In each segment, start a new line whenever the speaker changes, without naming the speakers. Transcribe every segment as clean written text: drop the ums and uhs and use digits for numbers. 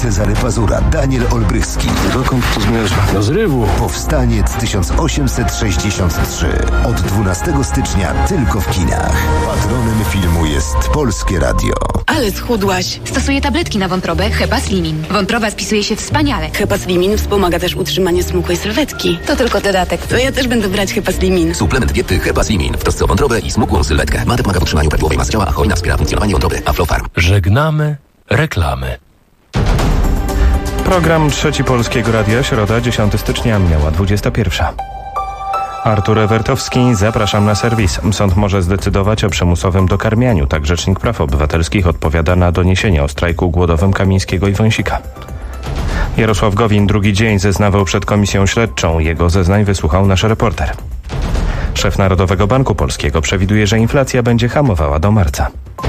Cezary Pazura, Daniel Olbrychski.
Dokąd to zmierza? Do zrywu.
Powstaniec 1863. Od 12 stycznia tylko w kinach. Patronem filmu jest Polskie Radio.
Ale schudłaś. Stosuję tabletki na wątrobę Hepaslimin. Wątroba spisuje się wspaniale.
Hepaslimin wspomaga też utrzymanie smukłej sylwetki.
To tylko dodatek.
To ja też będę brać Hepaslimin.
Suplement diety Hepaslimin w trosce o wątrobę i smukłą sylwetkę. Ma pomaga w utrzymaniu prawidłowej masy ciała, a hojna wspiera funkcjonowanie wątroby. Aflofarm.
Żegnamy reklamy.
Program Trzeci Polskiego Radia, środa 10 stycznia, minęła 21. Artur Ewertowski, zapraszam na serwis. Sąd może zdecydować o przymusowym dokarmianiu. Tak Rzecznik Praw Obywatelskich odpowiada na doniesienia o strajku głodowym Kamińskiego i Wąsika. Jarosław Gowin drugi dzień zeznawał przed komisją śledczą. Jego zeznań wysłuchał nasz reporter. Szef Narodowego Banku Polskiego przewiduje, że inflacja będzie hamowała do marca.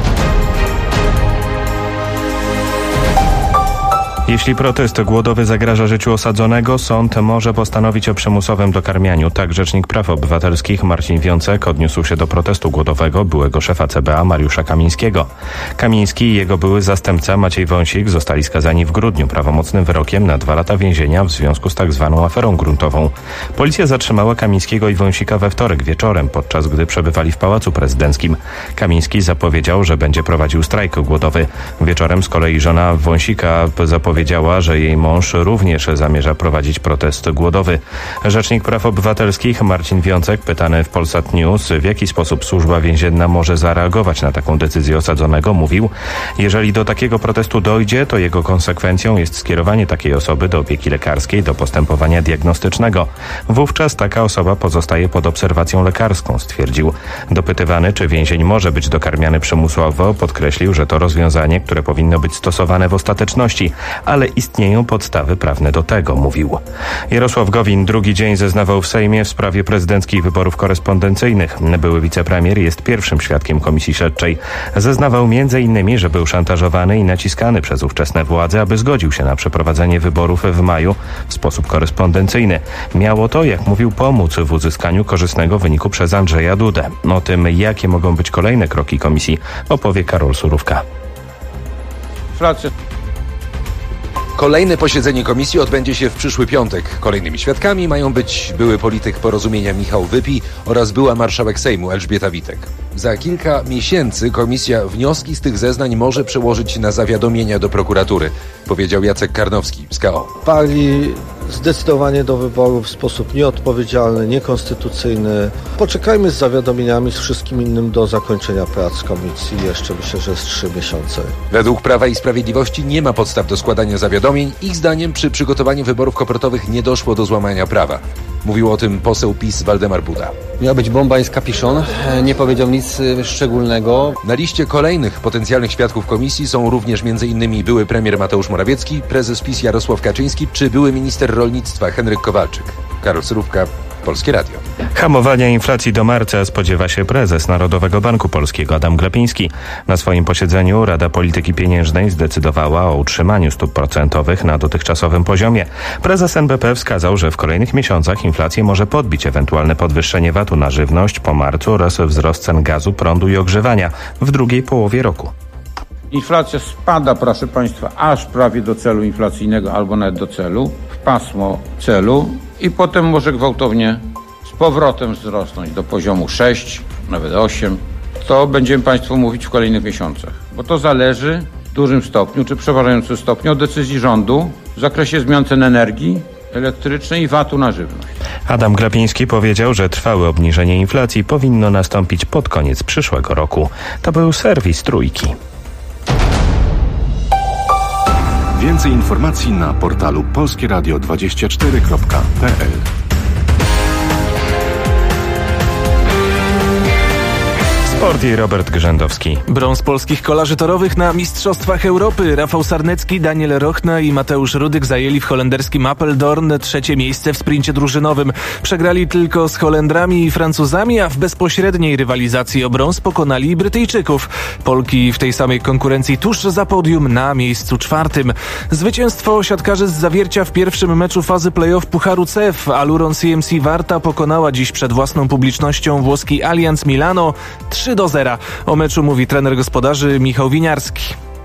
Jeśli protest głodowy zagraża życiu osadzonego, sąd może postanowić o przymusowym dokarmianiu. Tak Rzecznik Praw Obywatelskich Marcin Wiącek odniósł się do protestu głodowego byłego szefa CBA Mariusza Kamińskiego. Kamiński i jego były zastępca Maciej Wąsik zostali skazani w grudniu prawomocnym wyrokiem na 2 lata więzienia w związku z tak zwaną aferą gruntową. Policja zatrzymała Kamińskiego i Wąsika we wtorek wieczorem, podczas gdy przebywali w Pałacu Prezydenckim. Kamiński zapowiedział, że będzie prowadził strajk głodowy. Wieczorem z kolei żona Wąsika zapowiedziała, że jej mąż również zamierza prowadzić protest głodowy. Rzecznik Praw Obywatelskich Marcin Wiącek, pytany w Polsat News, w jaki sposób służba więzienna może zareagować na taką decyzję osadzonego, mówił: jeżeli do takiego protestu dojdzie, to jego konsekwencją jest skierowanie takiej osoby do opieki lekarskiej, do postępowania diagnostycznego. Wówczas taka osoba pozostaje pod obserwacją lekarską, stwierdził. Dopytywany, czy więzień może być dokarmiany przymusowo, podkreślił, że to rozwiązanie, które powinno być stosowane w ostateczności, ale istnieją podstawy prawne do tego, mówił. Jarosław Gowin drugi dzień zeznawał w Sejmie w sprawie prezydenckich wyborów korespondencyjnych. Były wicepremier jest pierwszym świadkiem komisji śledczej. Zeznawał m.in., że był szantażowany i naciskany przez ówczesne władze, aby zgodził się na przeprowadzenie wyborów w maju w sposób korespondencyjny. Miało to, jak mówił, pomóc w uzyskaniu korzystnego wyniku przez Andrzeja Dudę. O tym, jakie mogą być kolejne kroki komisji, opowie Karol Surówka.
Kolejne posiedzenie komisji odbędzie się w przyszły piątek. Kolejnymi świadkami mają być były polityk Porozumienia Michał Wypij oraz była marszałek Sejmu Elżbieta Witek. Za kilka miesięcy komisja wnioski z tych zeznań może przełożyć na zawiadomienia do prokuratury, powiedział Jacek Karnowski z KO.
Pali zdecydowanie do wyborów w sposób nieodpowiedzialny, niekonstytucyjny. Poczekajmy z zawiadomieniami, z wszystkim innym do zakończenia prac komisji. Jeszcze myślę, że z 3 miesiące.
Według Prawa i Sprawiedliwości nie ma podstaw do składania zawiadomień. Ich zdaniem przy przygotowaniu wyborów kopertowych nie doszło do złamania prawa. Mówił o tym poseł PiS Waldemar Buda.
Miał być bomba, jest kapiszon. Nie powiedział nic szczególnego.
Na liście kolejnych potencjalnych świadków komisji są również m.in. były premier Mateusz Morawiecki, prezes PiS Jarosław Kaczyński czy były minister rolnictwa Henryk Kowalczyk. Karol Surówka, Polskie Radio.
Hamowania inflacji do marca spodziewa się prezes Narodowego Banku Polskiego Adam Glapiński. Na swoim posiedzeniu Rada Polityki Pieniężnej zdecydowała o utrzymaniu stóp procentowych na dotychczasowym poziomie. Prezes NBP wskazał, że w kolejnych miesiącach inflację może podbić ewentualne podwyższenie VAT-u na żywność po marcu oraz wzrost cen gazu, prądu i ogrzewania w drugiej połowie roku.
Inflacja spada, proszę Państwa, aż prawie do celu inflacyjnego albo nawet do celu, w pasmo celu i potem może gwałtownie z powrotem wzrosnąć do poziomu 6, nawet 8. To będziemy Państwu mówić w kolejnych miesiącach, bo to zależy w dużym stopniu, czy przeważającym stopniu od decyzji rządu w zakresie zmian cen energii elektrycznej i VAT-u na żywność.
Adam Glapiński powiedział, że trwałe obniżenie inflacji powinno nastąpić pod koniec przyszłego roku. To był serwis Trójki.
Więcej informacji na portalu polskieradio24.pl.
Sport i Robert Grzędowski.
Brąz polskich kolarzy torowych na Mistrzostwach Europy. Rafał Sarnecki, Daniel Rochna i Mateusz Rudyk zajęli w holenderskim Apeldoorn 3. miejsce w sprincie drużynowym. Przegrali tylko z Holendrami i Francuzami, a w bezpośredniej rywalizacji o brąz pokonali Brytyjczyków. Polki w tej samej konkurencji tuż za podium na miejscu 4. Zwycięstwo siatkarzy z Zawiercia w pierwszym meczu fazy play-off Pucharu CEF. Aluron CMC Warta pokonała dziś przed własną publicznością włoski Allianz Milano 3-0. O meczu mówi trener gospodarzy Michał Winiarski.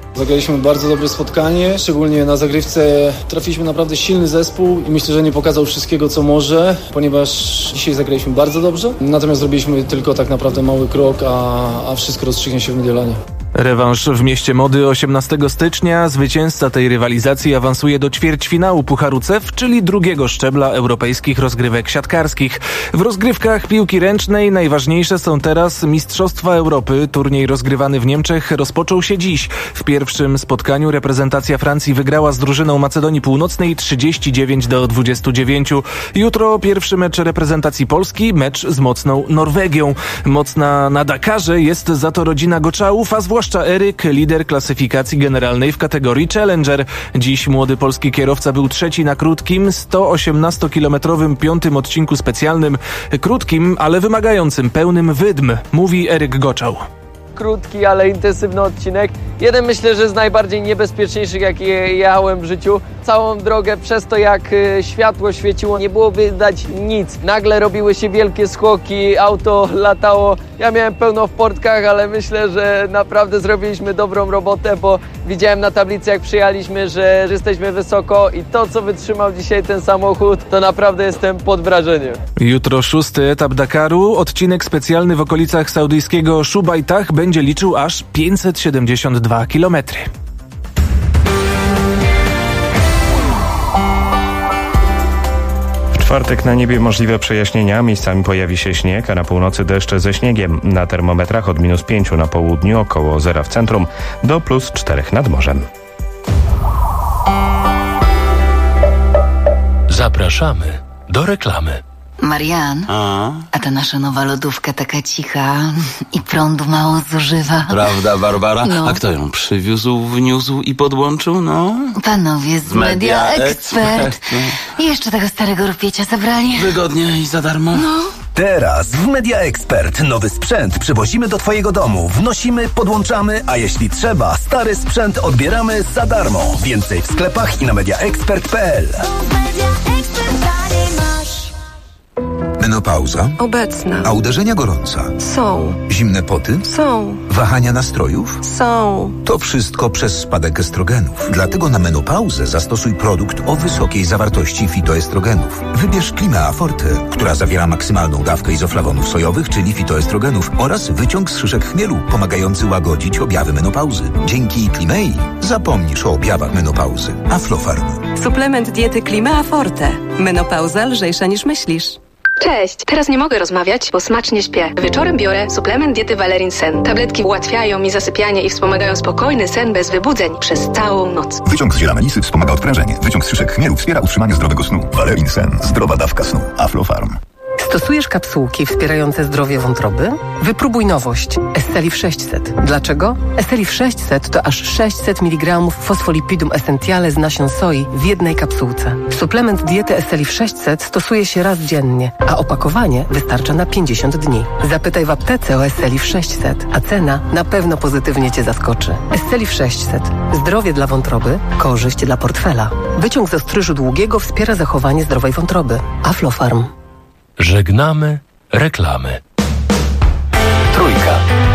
Zagraliśmy bardzo dobre spotkanie, szczególnie na zagrywce trafiliśmy naprawdę silny zespół i myślę, że nie pokazał wszystkiego, co może, ponieważ dzisiaj zagraliśmy bardzo dobrze, natomiast zrobiliśmy tylko tak naprawdę mały krok, a wszystko rozstrzygnie się w Mediolanie.
Rewanż w Mieście Mody 18 stycznia. Zwycięzca tej rywalizacji awansuje do ćwierćfinału Pucharu CEF, czyli drugiego szczebla europejskich rozgrywek siatkarskich. W rozgrywkach piłki ręcznej najważniejsze są teraz Mistrzostwa Europy. Turniej rozgrywany w Niemczech rozpoczął się dziś. W pierwszym spotkaniu reprezentacja Francji wygrała z drużyną Macedonii Północnej 39-29. Jutro pierwszy mecz reprezentacji Polski, mecz z mocną Norwegią. Mocna na Dakarze jest za to rodzina Goczałów, a zwłaszcza Eryk, lider klasyfikacji generalnej w kategorii Challenger. Dziś młody polski kierowca był trzeci na krótkim, 118-kilometrowym piątym odcinku specjalnym. Krótkim, ale wymagającym, pełnym wydm, mówi Eryk Goczał.
Krótki, ale intensywny odcinek. Jeden myślę, że z najbardziej niebezpieczniejszych, jakie jechałem w życiu. Całą drogę przez to, jak światło świeciło, nie było widać nic. Nagle robiły się wielkie skoki, auto latało. Ja miałem pełno w portkach, ale myślę, że naprawdę zrobiliśmy dobrą robotę, bo widziałem na tablicy, jak przyjechaliśmy, że jesteśmy wysoko i to, co wytrzymał dzisiaj ten samochód, to naprawdę jestem pod wrażeniem.
Jutro 6. etap Dakaru. Odcinek specjalny w okolicach saudyjskiego Szubajtach będzie liczył aż 572 kilometry.
W czwartek na niebie możliwe przejaśnienia, miejscami pojawi się śnieg, a na północy deszcz ze śniegiem. Na termometrach od -5 na południu, około 0 w centrum, do +4 nad morzem.
Zapraszamy do reklamy.
Marian, a ta nasza nowa lodówka taka cicha i prądu mało zużywa.
Prawda, Barbara?
No.
A kto ją przywiózł, wniósł i podłączył? No?
Panowie z Media Expert. I jeszcze tego starego rupiecia zabrali.
Wygodnie i za darmo.
No.
Teraz w Media Expert nowy sprzęt przywozimy do Twojego domu. Wnosimy, podłączamy, a jeśli trzeba, stary sprzęt odbieramy za darmo. Więcej w sklepach i na mediaexpert.pl.
Menopauza?
Obecna.
A uderzenia gorąca?
Są.
Zimne poty?
Są.
Wahania nastrojów?
Są.
To wszystko przez spadek estrogenów. Dlatego na menopauzę zastosuj produkt o wysokiej zawartości fitoestrogenów. Wybierz Klimea Forte, która zawiera maksymalną dawkę izoflawonów sojowych, czyli fitoestrogenów, oraz wyciąg z szyszek chmielu, pomagający łagodzić objawy menopauzy. Dzięki Klimei zapomnisz o objawach menopauzy. Aflofarm.
Suplement diety Klimea Forte. Menopauza lżejsza niż myślisz.
Cześć, teraz nie mogę rozmawiać, bo smacznie śpię. Wieczorem biorę suplement diety Valerin Sen. Tabletki ułatwiają mi zasypianie i wspomagają spokojny sen bez wybudzeń przez całą noc.
Wyciąg z ziela melisy wspomaga odprężenie. Wyciąg z szyszek chmielu wspiera utrzymanie zdrowego snu. Valerin Sen. Zdrowa dawka snu. Aflofarm.
Stosujesz kapsułki wspierające zdrowie wątroby? Wypróbuj nowość Esselif 600. Dlaczego? Esselif 600 to aż 600 mg fosfolipidum essentiale z nasion soi w jednej kapsułce. Suplement diety Esselif 600 stosuje się raz dziennie, a opakowanie wystarcza na 50 dni. Zapytaj w aptece o Esselif 600, a cena na pewno pozytywnie Cię zaskoczy. Esselif 600. Zdrowie dla wątroby, korzyść dla portfela. Wyciąg z ostryżu długiego wspiera zachowanie zdrowej wątroby. Aflofarm.
Żegnamy reklamy. Trójka.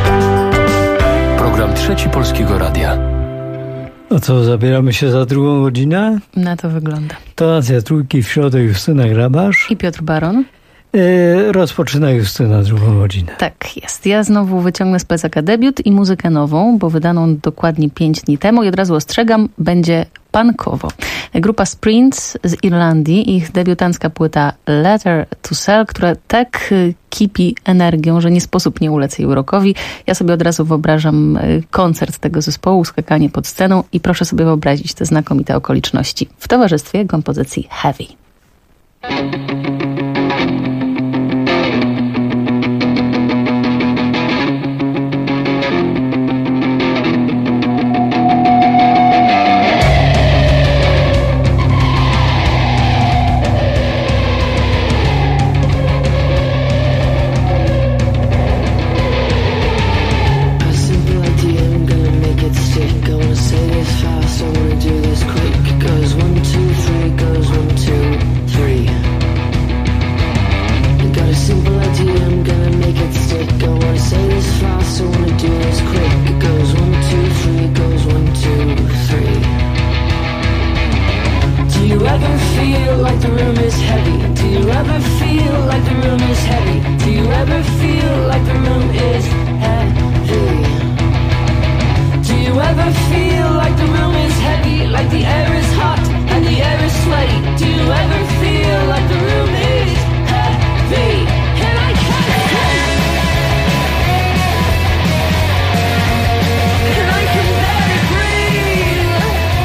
Program Trzeci Polskiego Radia.
No co, zabieramy się za drugą godzinę?
Na to wygląda.
Tonacja trójki w środę Justyna Grabasz
i Piotr Baron.
Rozpoczyna Justyna drugą godzinę.
Tak jest. Ja znowu wyciągnę z plecaka debiut i muzykę nową, bo wydaną dokładnie 5 dni temu i od razu ostrzegam, będzie punkowo. Grupa Sprints z Irlandii, ich debiutancka płyta Letter to Sell, która tak kipi energią, że nie sposób nie ulec jej urokowi. Ja sobie od razu wyobrażam koncert tego zespołu, skakanie pod sceną i proszę sobie wyobrazić te znakomite okoliczności w towarzystwie kompozycji Heavy.
Do this quick, goes 1, 2, 3, goes 1, 2, 3.
room is heavy? Do you ever feel like the room is heavy? Do you ever feel like the room is heavy? Do you ever feel like the room is heavy? Like the air is hot and the air is sweaty? Do you ever feel like the room is heavy? And I can't sleep. And I can barely breathe.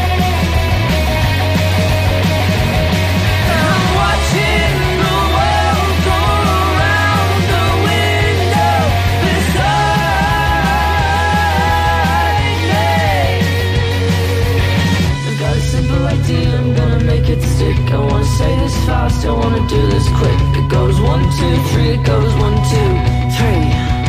And I'm watching the world go around the window beside me. I've got a simple idea, I'm gonna make it stick. I wanna say this fast, I wanna do this quick. It goes 1, 2, 3, it goes 1, 2, 3.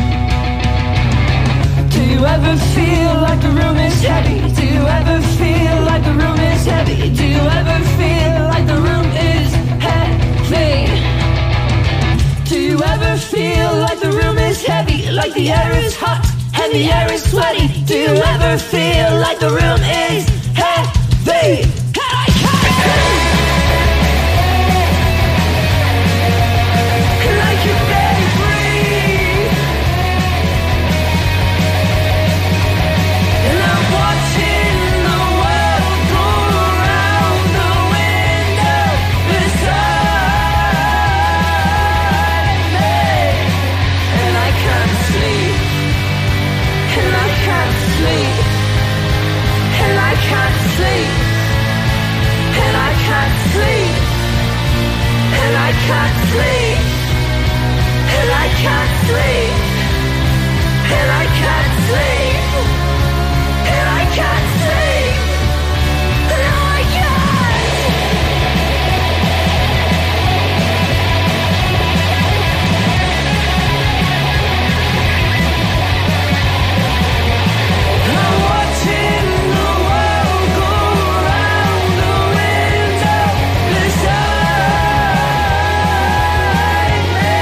Do you ever feel like the room is heavy? Do you ever feel like the room is heavy? Do you ever feel like the room is heavy? Do you ever feel like the room is heavy? Like the air is hot and the air is sweaty? Do you ever feel like the room is heavy? And I can't sleep. And I can barely breathe. And I'm watching the world go around the window beside me. And I can't sleep. And I can't sleep. And I can't sleep. And I can't sleep. And I can't sleep. And I can't sleep. And I can't sleep. And I can't sleep. And I I'm watching the world go around the window beside me.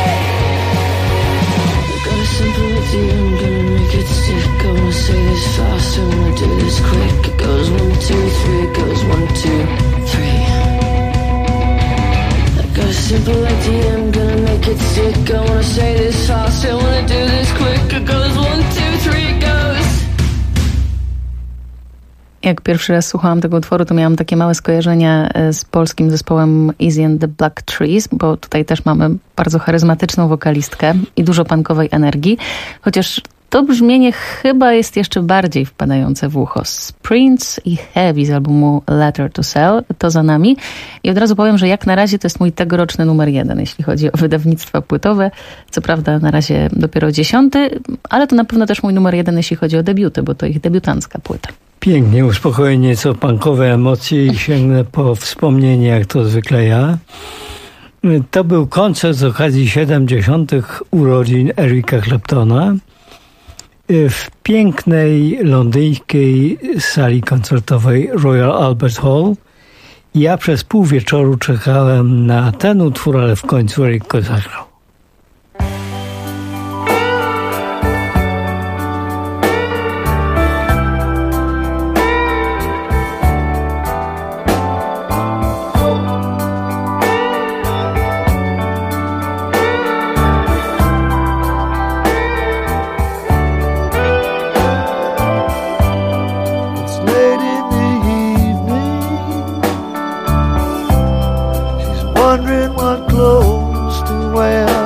I've got a simple idea, I'm gonna make it stick. I wanna say this fast, I wanna do this quick. It goes 1, 2, 3, it goes 1, 2, 3. I've got a simple idea, I'm gonna make it stick. I wanna say this fast, I wanna do this quick. It goes 1, 2, 3, it goes.
Jak pierwszy raz słuchałam tego utworu, to miałam takie małe skojarzenia z polskim zespołem Easy and the Black Trees, bo tutaj też mamy bardzo charyzmatyczną wokalistkę i dużo punkowej energii, chociaż to brzmienie chyba jest jeszcze bardziej wpadające w ucho. Prince i Heavy z albumu Letter to Sell to za nami i od razu powiem, że jak na razie to jest mój tegoroczny numer 1, jeśli chodzi o wydawnictwa płytowe. Co prawda na razie dopiero 10, ale to na pewno też mój numer 1, jeśli chodzi o debiuty, bo to ich debiutancka płyta.
Pięknie, uspokoję nieco punkowe emocje i sięgnę po wspomnienie, jak to zwykle ja. To był koncert z okazji 70. urodzin Erika Claptona w pięknej londyńskiej sali koncertowej Royal Albert Hall. Ja przez pół wieczoru czekałem na ten utwór, ale w końcu Erik go zagrał.
Wondering what clothes to wear.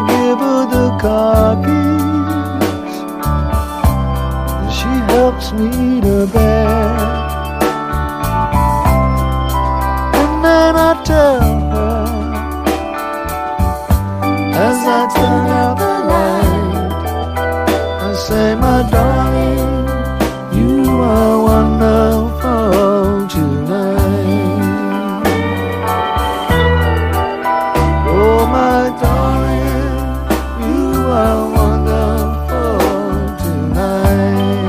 give her the car keys, and she helps me to bed. And then I tell her, as I turn out the light, I say, my darling, you are wonderful tonight. Oh, my darling, you are wonderful tonight.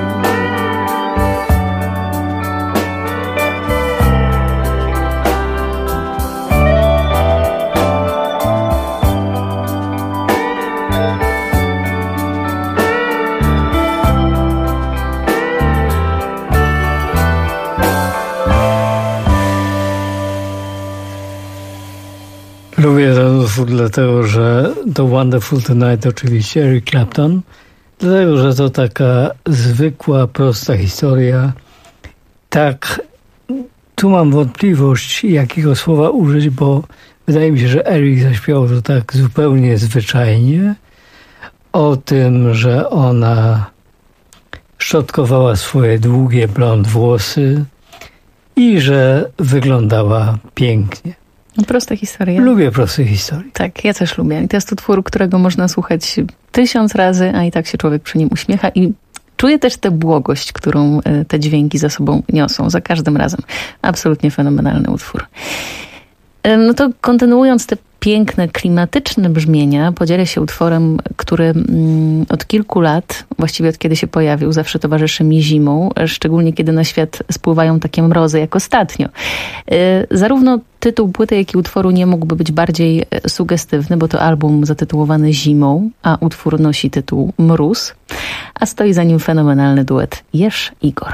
Lubię ten utwór dlatego, że to Wonderful Tonight oczywiście Eric Clapton, dlatego, że to taka zwykła, prosta historia. Tak, tu mam wątpliwość, jakiego słowa użyć, bo wydaje mi się, że Eric zaśpiewał to tak zupełnie zwyczajnie. O tym, że ona szczotkowała swoje długie blond włosy i że wyglądała pięknie.
Prosta historia.
Lubię proste historie.
Tak, ja też lubię. I to jest utwór, którego można słuchać 1000 razy, a i tak się człowiek przy nim uśmiecha i czuje też tę błogość, którą te dźwięki za sobą niosą za każdym razem. Absolutnie fenomenalny utwór. No to kontynuując te piękne, klimatyczne brzmienia, podzielę się utworem, który od kilku lat, właściwie od kiedy się pojawił, zawsze towarzyszy mi zimą, szczególnie kiedy na świat spływają takie mrozy jak ostatnio. Zarówno tytuł płyty, jak i utworu nie mógłby być bardziej sugestywny, bo to album zatytułowany Zimą, a utwór nosi tytuł Mróz, a stoi za nim fenomenalny duet Jerz-Igor.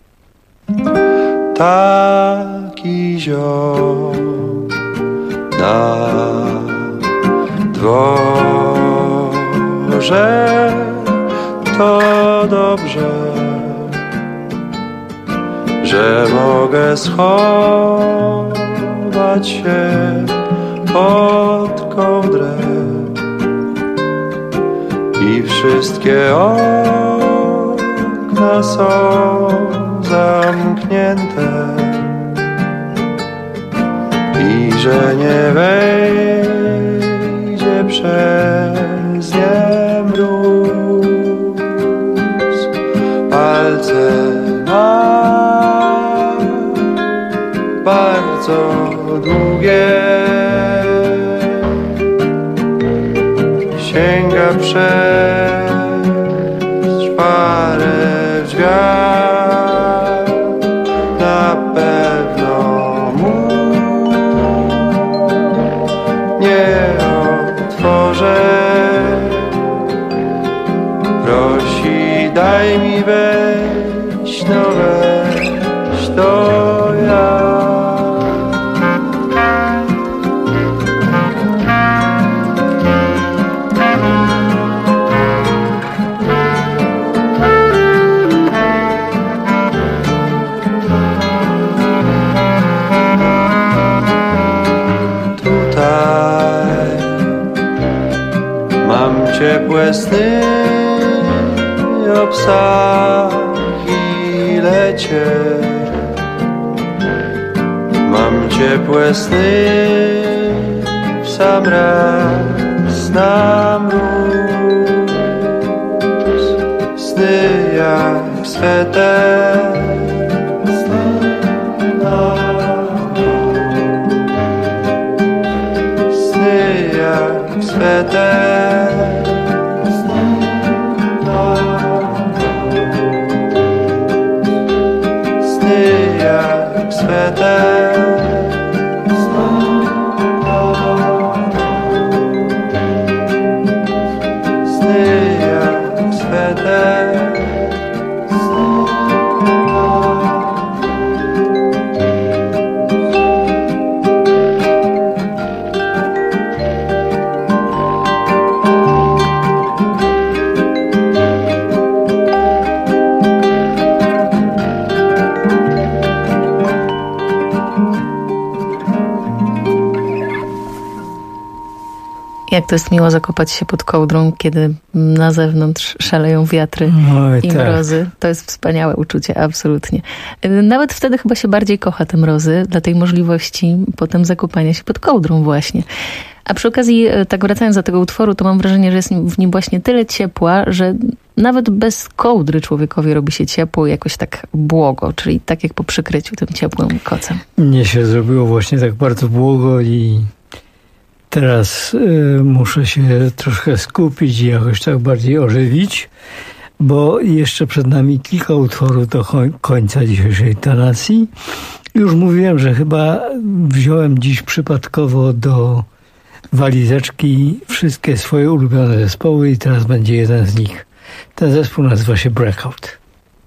Taki ziom na dworze, to dobrze, że mogę schować się pod kołdrę i wszystkie okna są zamknięte i że nie wejdzie przez nie mróz. Palce ma bardzo długie, sięga przez szparę w drzwiach, na pewno mu nie otworzę. Prosi, daj mi wejść, no weź to ja. Ciepłe sny o psach i lecie. Mam ciepłe sny w sam raz na mróz. Sny jak sweter, sny jak sweter.
Jak to jest miło zakopać się pod kołdrą, kiedy na zewnątrz szaleją wiatry i mrozy. To jest wspaniałe uczucie, absolutnie. Nawet wtedy chyba się bardziej kocha te mrozy, dla tej możliwości potem zakopania się pod kołdrą właśnie. A przy okazji, tak wracając do tego utworu, to mam wrażenie, że jest w nim właśnie tyle ciepła, że nawet bez kołdry człowiekowi robi się ciepło i jakoś tak błogo, czyli tak jak po przykryciu tym ciepłym kocem.
Mnie się zrobiło właśnie tak bardzo błogo i teraz muszę się troszkę skupić i jakoś tak bardziej ożywić, bo jeszcze przed nami kilka utworów do końca dzisiejszej tonacji. Już mówiłem, że chyba wziąłem dziś przypadkowo do walizeczki wszystkie swoje ulubione zespoły i teraz będzie jeden z nich. Ten zespół nazywa się Breakout.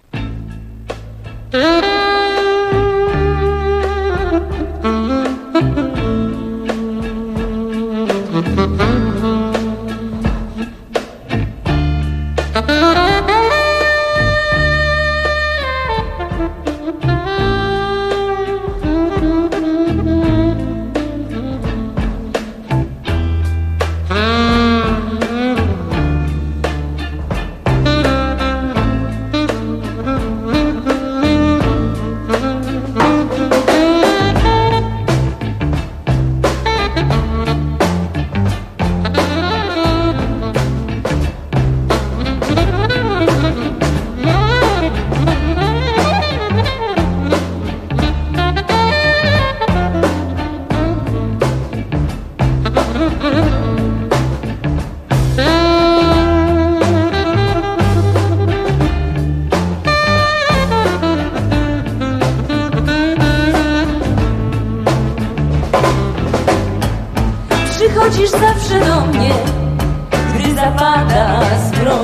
Przychodzisz zawsze do mnie, gdy zapada zmrok.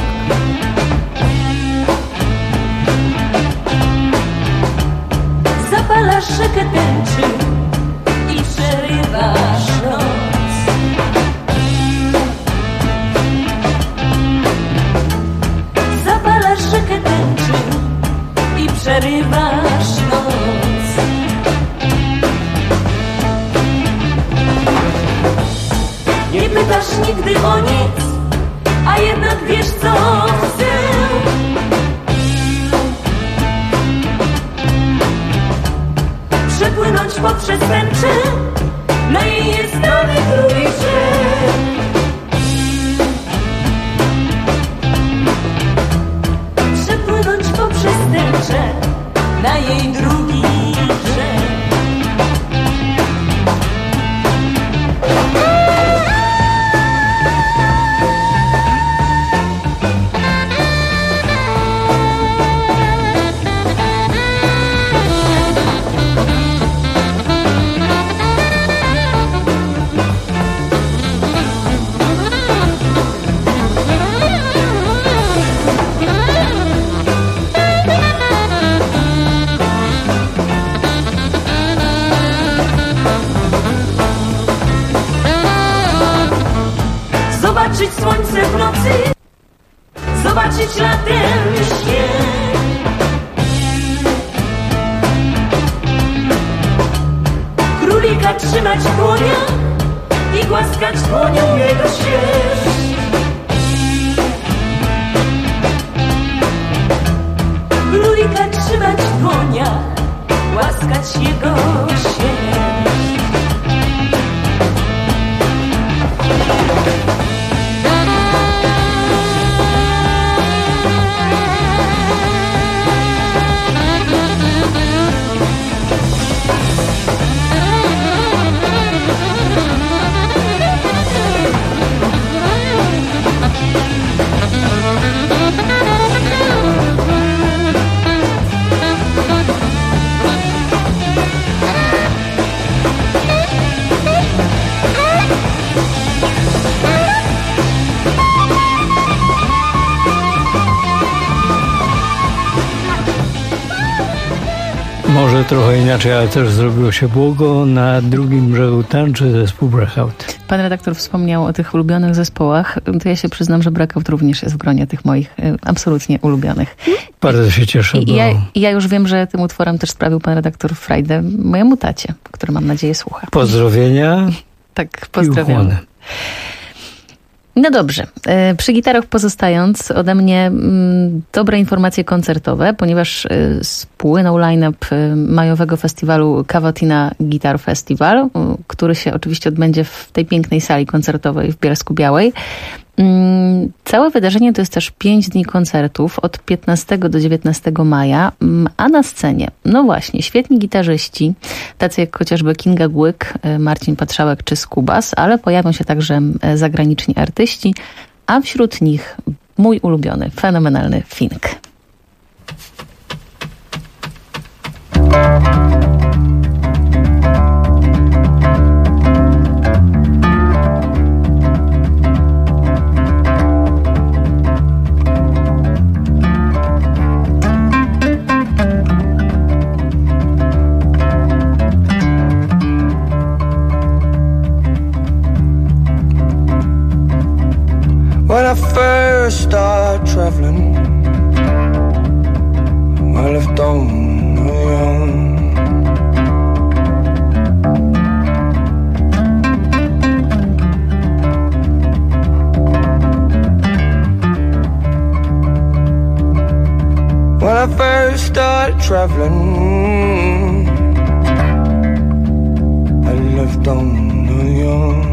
Zapalasz rzekę tęczy i przerywasz noc. Zapalasz rzekę tęczy i przerywasz noc. Nie pytasz nigdy o nic, a jednak wiesz co chcę. Przepłynąć poprzez tęczę, na jej strony drugi brzeg. Przepłynąć poprzez tęczę, na jej drugi brzeg. Zobaczyć słońce w nocy, zobaczyć latem śnieg. Królika trzymać w dłoniach i głaskać dłonią jego sierść. Królika trzymać w dłoniach, głaskać jego sierść.
Może trochę inaczej, ale też zrobiło się błogo. Na drugim brzegu tańczy zespół Breakout.
Pan redaktor wspomniał o tych ulubionych zespołach. To ja się przyznam, że Breakout również jest w gronie tych moich absolutnie ulubionych.
Bardzo się cieszę.
Ja już wiem, że tym utworem też sprawił pan redaktor frajdę mojemu tacie, który mam nadzieję słucha.
Pozdrowienia.
Tak, pozdrawiam. No dobrze. Przy gitarach pozostając, ode mnie dobre informacje koncertowe, ponieważ spłynął line-up majowego festiwalu Cavatina Guitar Festival, który się oczywiście odbędzie w tej pięknej sali koncertowej w Bielsku-Białej. Całe wydarzenie to jest też 5 dni koncertów od 15 do 19 maja, a na scenie, no właśnie, świetni gitarzyści, tacy jak chociażby Kinga Głyk, Marcin Patrzałek czy Skubas, ale pojawią się także zagraniczni artyści, a wśród nich mój ulubiony, fenomenalny Fink.
When I first started traveling, I left on my own. When I first started traveling, I left on my own.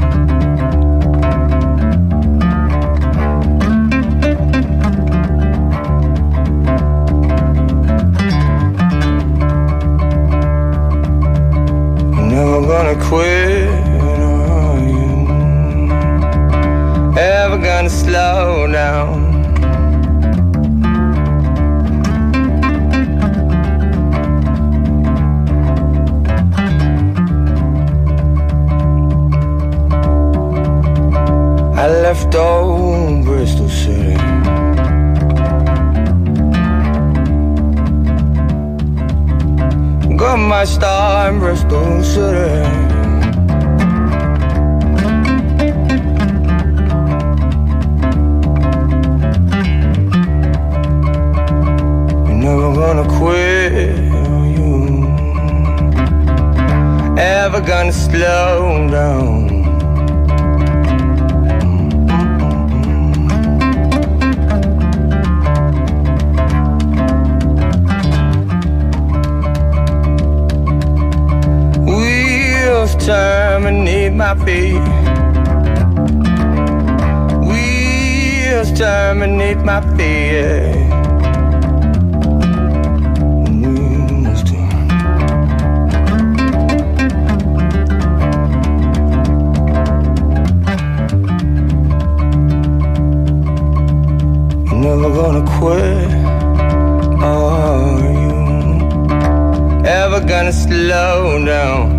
Never gonna quit, are you? Ever gonna slow down? I left old Bristol City, got my star in Bristol City. You're never gonna quit, are you? Ever gonna slow down? Terminate my feet. Wheels terminate my feet. You're never gonna quit, are you? Ever gonna slow down?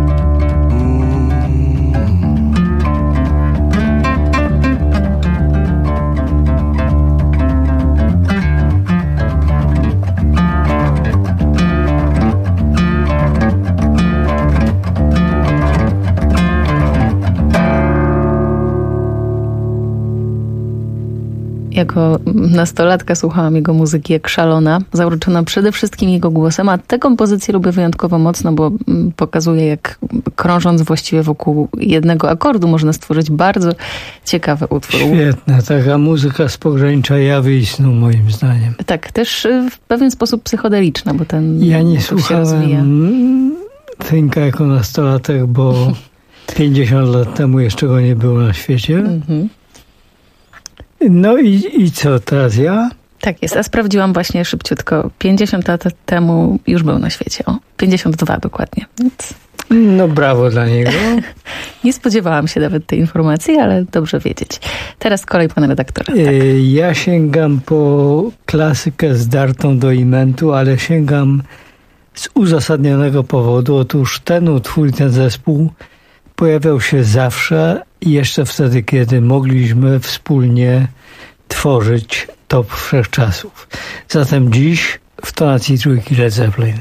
Jako nastolatka słuchałam jego muzyki jak szalona, zauroczona przede wszystkim jego głosem, a tę kompozycję lubię wyjątkowo mocno, bo pokazuje, jak krążąc właściwie wokół jednego akordu można stworzyć bardzo ciekawy utwór.
Świetna, taka muzyka z pogranicza jawy i snu, moim zdaniem.
Tak, też w pewien sposób psychodeliczna, bo ten
ja nie słuchałem Finka jako nastolatek, bo 50 lat temu jeszcze go nie było na świecie. Mhm. No i co, teraz ja?
Tak jest, a sprawdziłam właśnie szybciutko. 50 lat temu już był na świecie. 52 dokładnie. Więc...
No brawo dla niego.
Nie spodziewałam się nawet tej informacji, ale dobrze wiedzieć. Teraz kolej pana redaktora. Tak.
Ja sięgam po klasykę zdartą do imentu, ale sięgam z uzasadnionego powodu. Otóż ten utwór, ten zespół pojawiał się zawsze i jeszcze wtedy, kiedy mogliśmy wspólnie tworzyć top wszechczasów. Zatem dziś w tonacji trójki Led Zeppelin.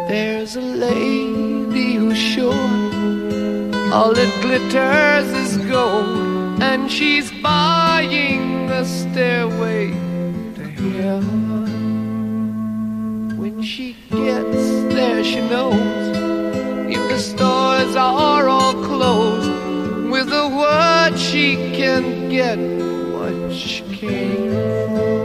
There's a lady who's sure all that glitters is gold, and she's buying a stairway to heaven. When she gets there, she knows if the stores are all closed, with a word she can get what she came for.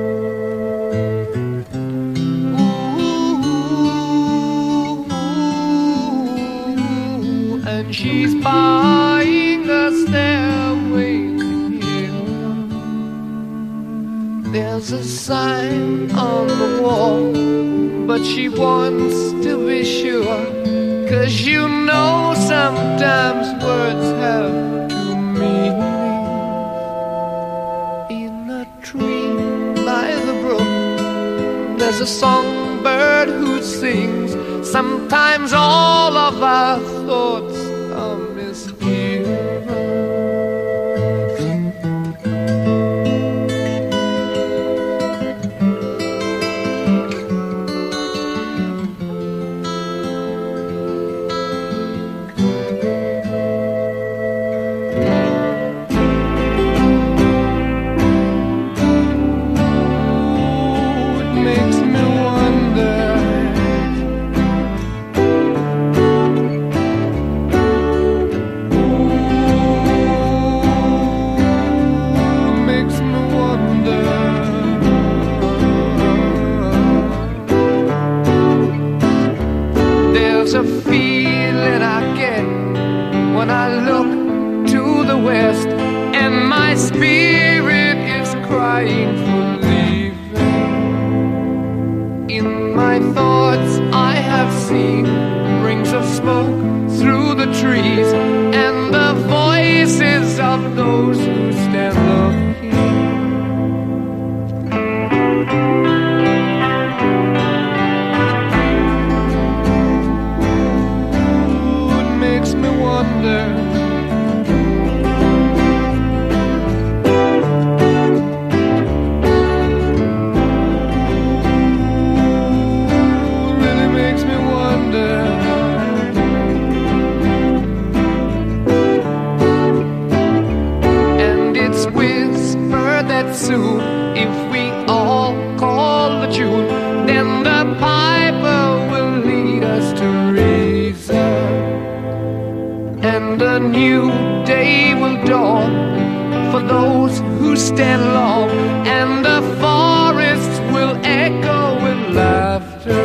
She's buying a stairway here. There's a sign on the wall, but she wants to be sure, 'cause you know sometimes words have two meanings. In a tree by the brook, there's a songbird who sings. Sometimes all of our thoughts are misgiven. A feeling I get when I look to the west, and my spirit is crying for leaving. In my thoughts I have seen rings of smoke through the trees, and the voices of those who stand looking. If we all call the tune, then the piper will lead us to reason, and a new day will dawn for those who stand long, and the forests will echo with laughter.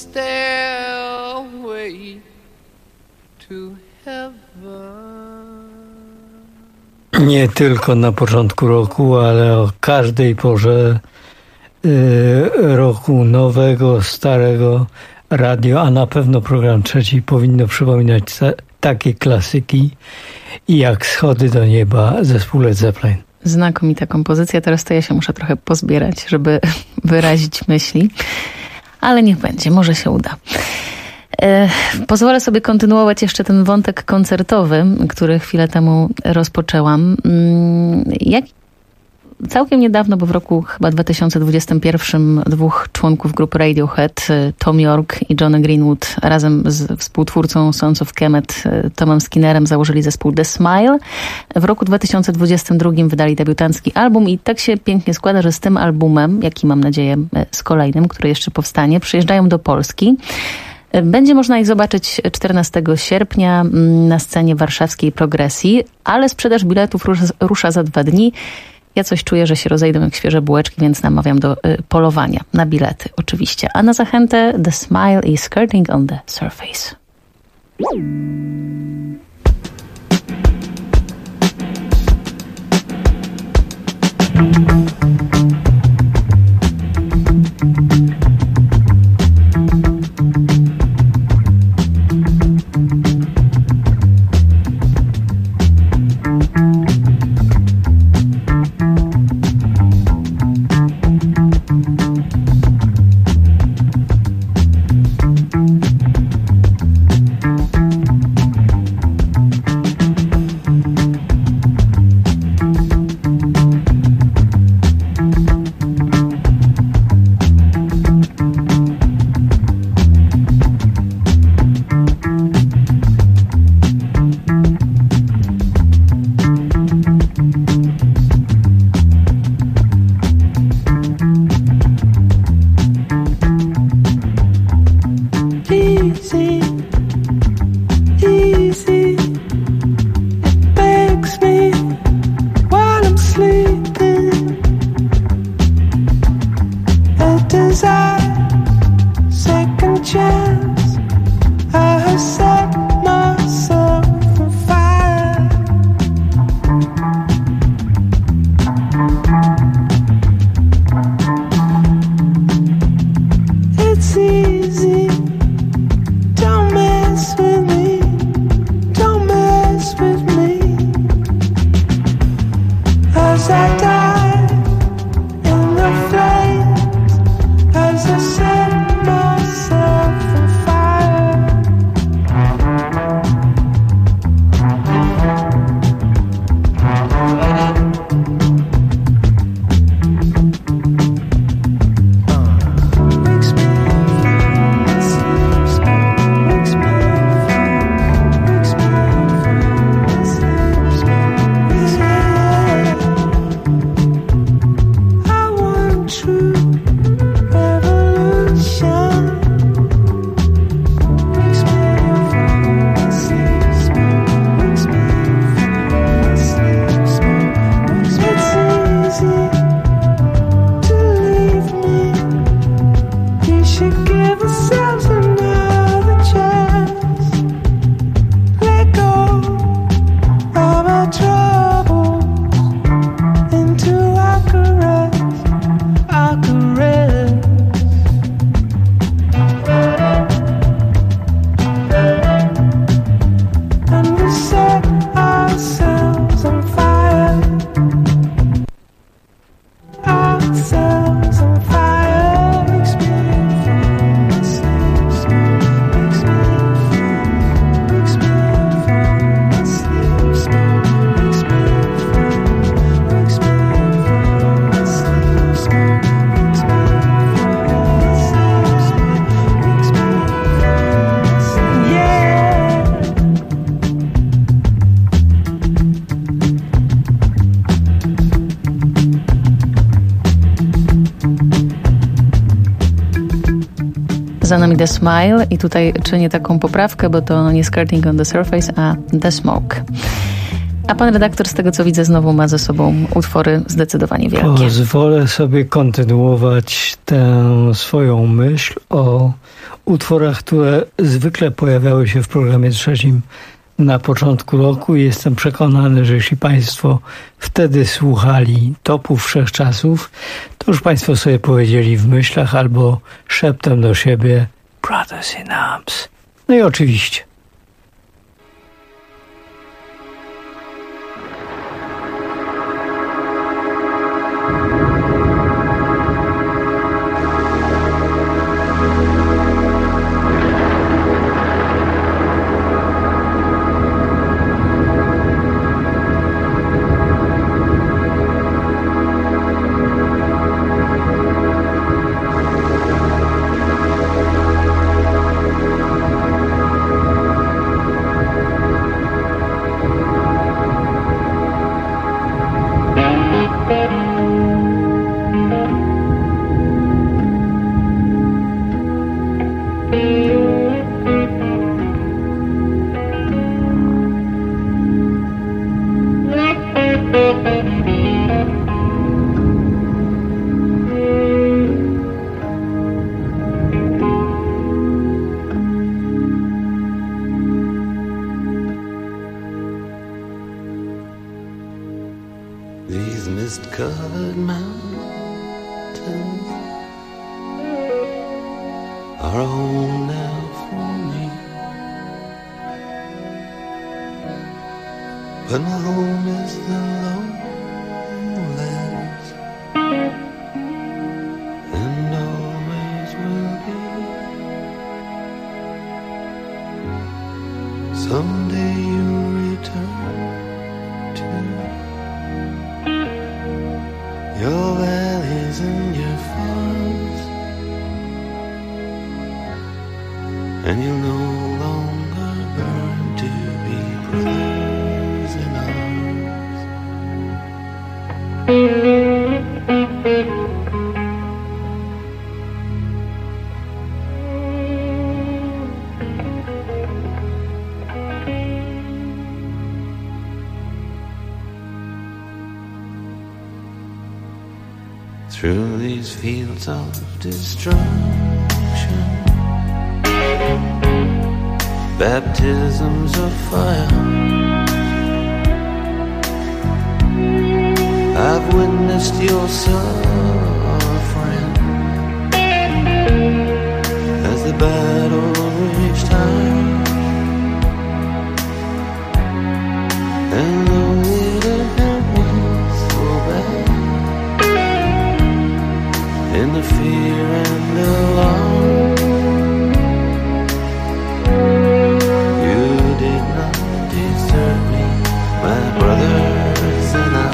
stairway to heaven.
Nie tylko na początku roku, ale o każdej porze roku nowego, starego radio, a na pewno program trzeci powinno przypominać takie klasyki jak Schody do nieba, zespół Led Zeppelin.
Znakomita kompozycja. Teraz to ja się muszę trochę pozbierać, żeby wyrazić myśli. Ale niech będzie, może się uda. Pozwolę sobie kontynuować jeszcze ten wątek koncertowy, który chwilę temu rozpoczęłam. Całkiem niedawno, bo w roku chyba 2021 dwóch członków grupy Radiohead, Tom York i Johnny Greenwood, razem z współtwórcą Sons of Kemet, Tomem Skinnerem, założyli zespół The Smile. W roku 2022 wydali debiutancki album i tak się pięknie składa, że z tym albumem, jak i mam nadzieję z kolejnym, który jeszcze powstanie, przyjeżdżają do Polski. Będzie można ich zobaczyć 14 sierpnia na scenie warszawskiej Progresji, ale sprzedaż biletów rusza za 2 dni. Ja coś czuję, że się rozejdą jak świeże bułeczki, więc namawiam do polowania na bilety oczywiście. A na zachętę The Smile i Skirting on the Surface. Za nami The Smile i tutaj czynię taką poprawkę, bo to nie Skirting on the Surface, a The Smoke. A pan redaktor, z tego co widzę, znowu ma ze sobą utwory zdecydowanie wielkie.
Pozwolę sobie kontynuować tę swoją myśl o utworach, które zwykle pojawiały się w programie trzecim na początku roku. Jestem przekonany, że jeśli państwo wtedy słuchali topu wszechczasów, to już państwo sobie powiedzieli w myślach albo szeptem do siebie Brothers in Arms. No i oczywiście
These mist-covered mountains are a home now for me, but my home is the lowlands, and always will be. Someday you'll return to your valleys and your farms, and you'll no longer burn to be brothers in arms. Through these fields of destruction, baptisms of fire, I've witnessed your suffering as the battle reached high, and though it had been so bad, in the fear and alarm, you did not desert me, my brothers in arms.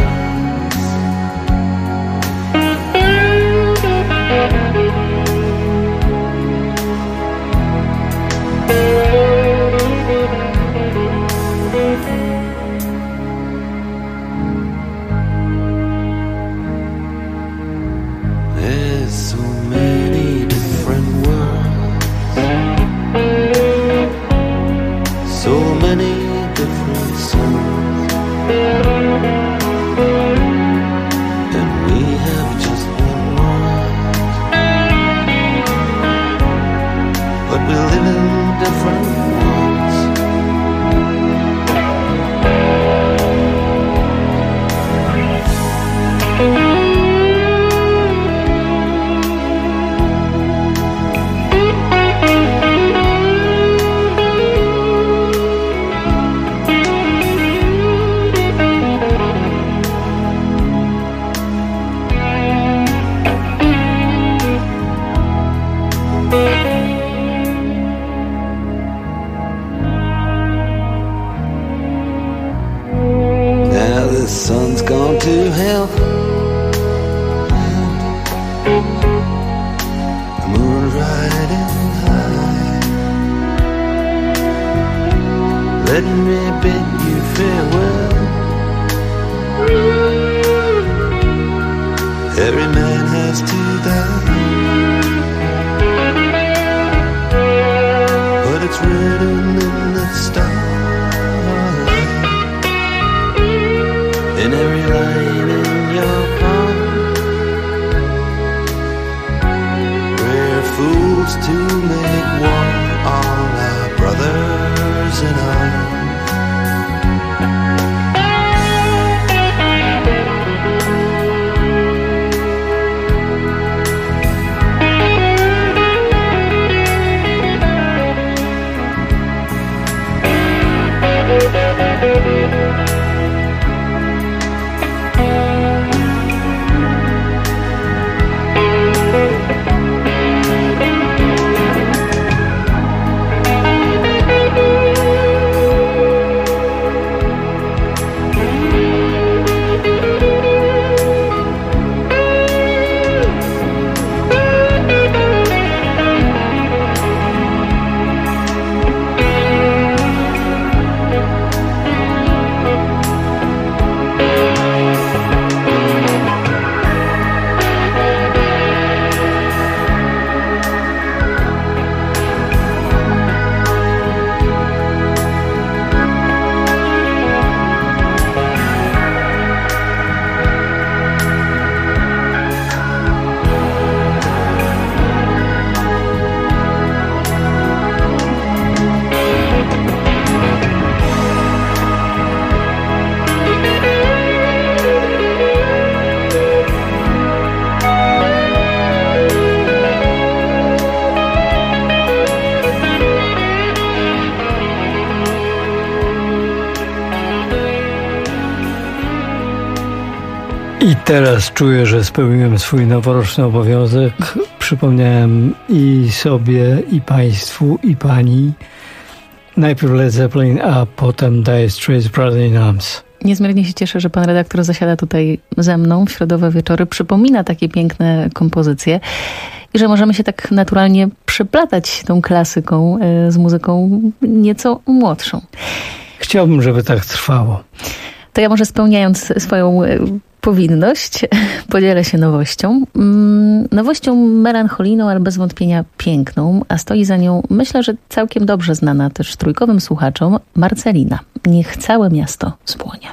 There's so many different worlds, so many different souls, and we have just one world, but we live in different worlds. Now the sun's gone to hell, the moon's riding high. Let me bid you farewell. Every man has to die, but it's written in the stars.
I teraz czuję, że spełniłem swój noworoczny obowiązek. Przypomniałem i sobie, i państwu, i pani. Najpierw Led Zeppelin, a potem Dire Straits, Brother in Arms.
Niezmiernie się cieszę, że pan redaktor zasiada tutaj ze mną w środowe wieczory. Przypomina takie piękne kompozycje i że możemy się tak naturalnie przeplatać tą klasyką z muzyką nieco młodszą.
Chciałbym, żeby tak trwało.
To ja może spełniając swoją powinność, podzielę się nowością. Nowością melancholijną, ale bez wątpienia piękną, a stoi za nią, myślę, że całkiem dobrze znana też trójkowym słuchaczom, Marcelina. Niech całe miasto spłonie.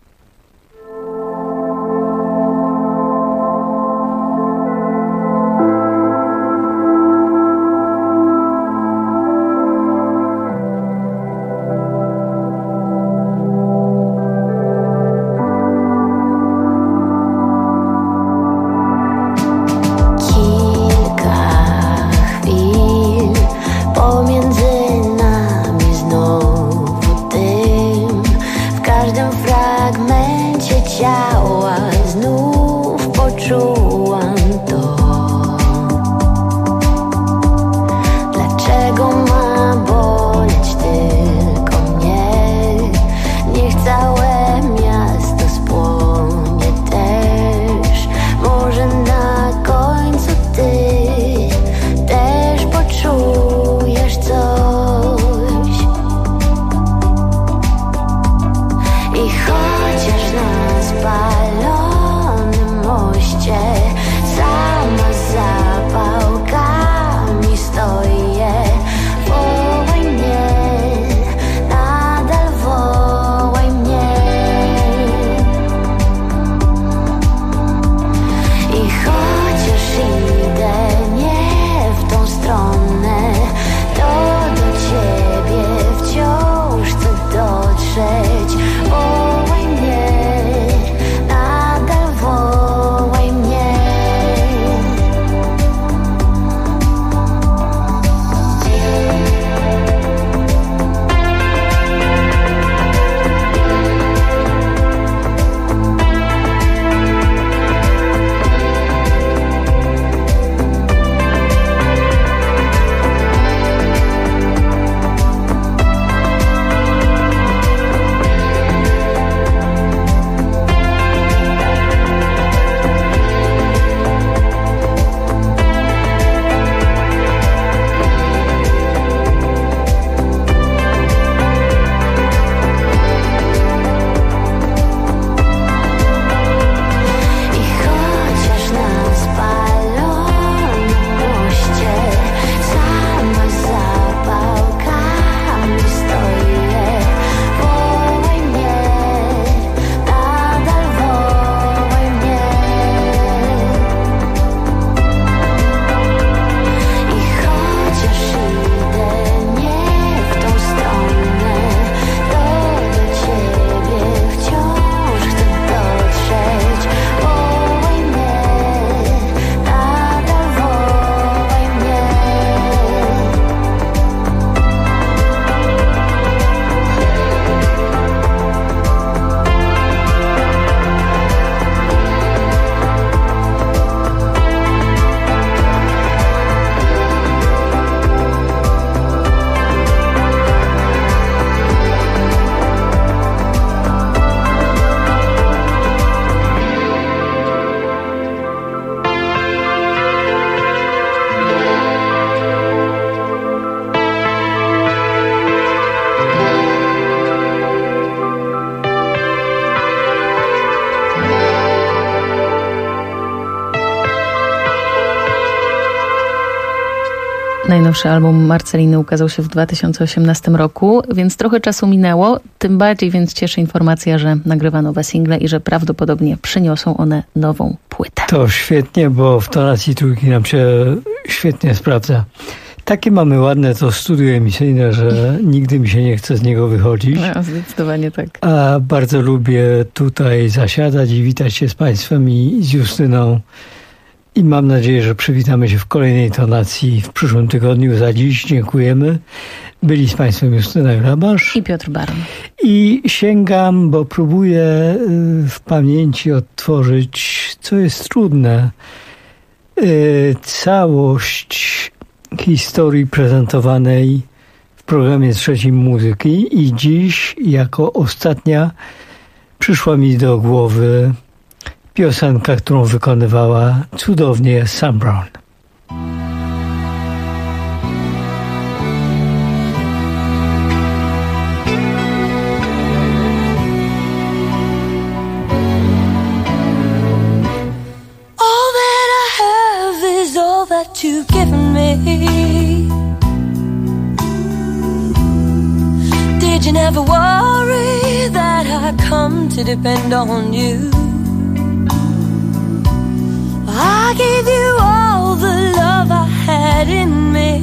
Najnowszy album Marceliny ukazał się w 2018 roku, więc trochę czasu minęło. Tym bardziej więc cieszy informacja, że nagrywa nowe single i że prawdopodobnie przyniosą one nową płytę.
To świetnie, bo w tonacji trójki nam się świetnie sprawdza. Takie mamy ładne to studio emisyjne, że nigdy mi się nie chce z niego wychodzić.
No, zdecydowanie tak.
A bardzo lubię tutaj zasiadać i witać się z Państwem i z Justyną. I mam nadzieję, że przywitamy się w kolejnej tonacji w przyszłym tygodniu. Za dziś dziękujemy. Byli z Państwem Justyna Grabasz
i Piotr Baron.
I sięgam, bo próbuję w pamięci odtworzyć, co jest trudne, całość historii prezentowanej w programie Trzecim Muzyki. I dziś jako ostatnia przyszła mi do głowy piosenka, którą wykonywała cudownie Sam Brown.
All that I have is all that you've given me. Did you never worry that I come to depend on you? I gave you all the love I had in me.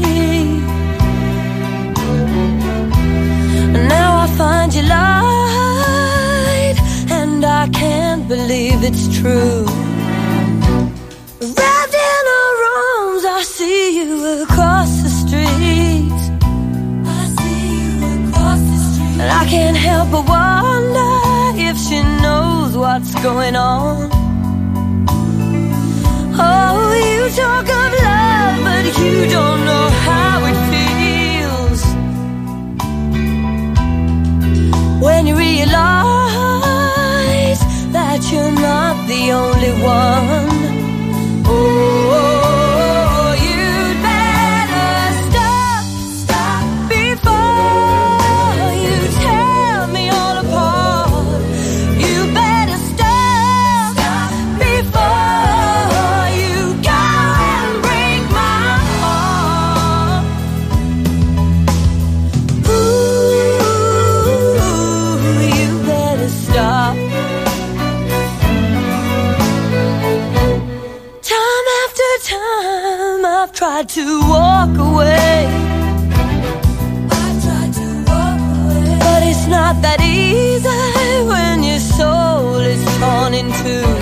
Now I find you lied, and I can't believe it's true. Wrapped in our arms, I see you across the street. I see you across the street. And I can't help but wonder if she knows what's going on. Oh, you talk of love, but you don't know how it feels when you realize that you're not the only one. Oh, you'd better stop before you tear me all apart. You better stop before you go and break my heart. Ooh, you better stop. Time after time I've tried to walk away. But it's not that easy when your soul is torn in two.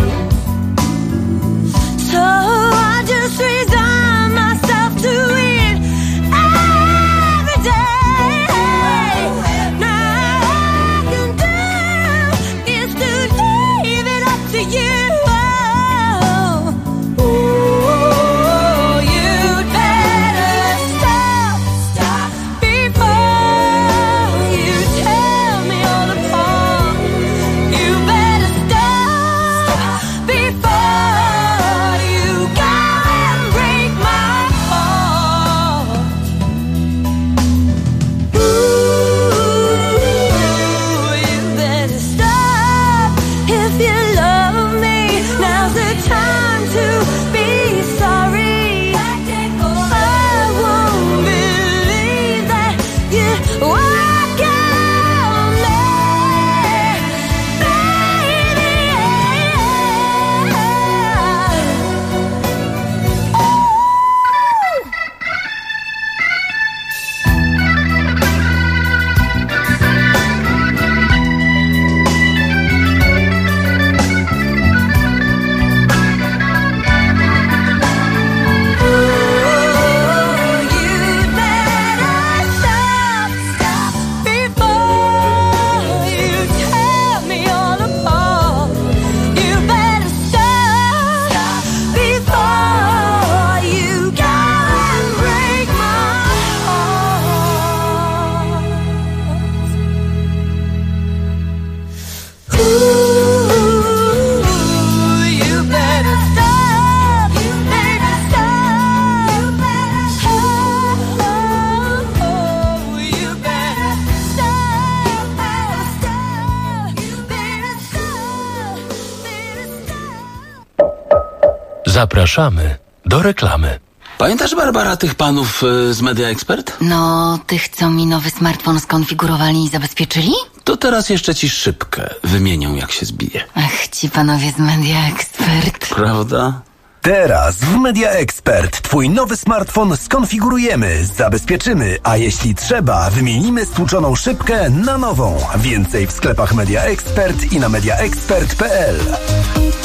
So I just resign myself to it every day. Now all I can do is to leave it up to you. Oh, you'd better stop before you tear me all apart. You better stop before you go and break my heart. Ooh, you better stop if you love me. Now's the time to be sorry. I won't believe that you walk on me, baby. You'd better stop before you tear me all apart. You better stop before you go and break my heart. Ooh, you better stop. You better stop. You better stop. Oh, you better stop. You better stop.
Zapraszamy do reklamy.
Pamiętasz, Barbara, tych panów z Media Expert?
No, tych, co mi nowy smartfon skonfigurowali i zabezpieczyli?
To teraz jeszcze ci szybkę wymienią, jak się zbije.
Ach, ci panowie z Media Expert.
Prawda?
Teraz w Media Expert twój nowy smartfon skonfigurujemy, zabezpieczymy, a jeśli trzeba, wymienimy stłuczoną szybkę na nową. Więcej w sklepach Media Expert i na mediaexpert.pl.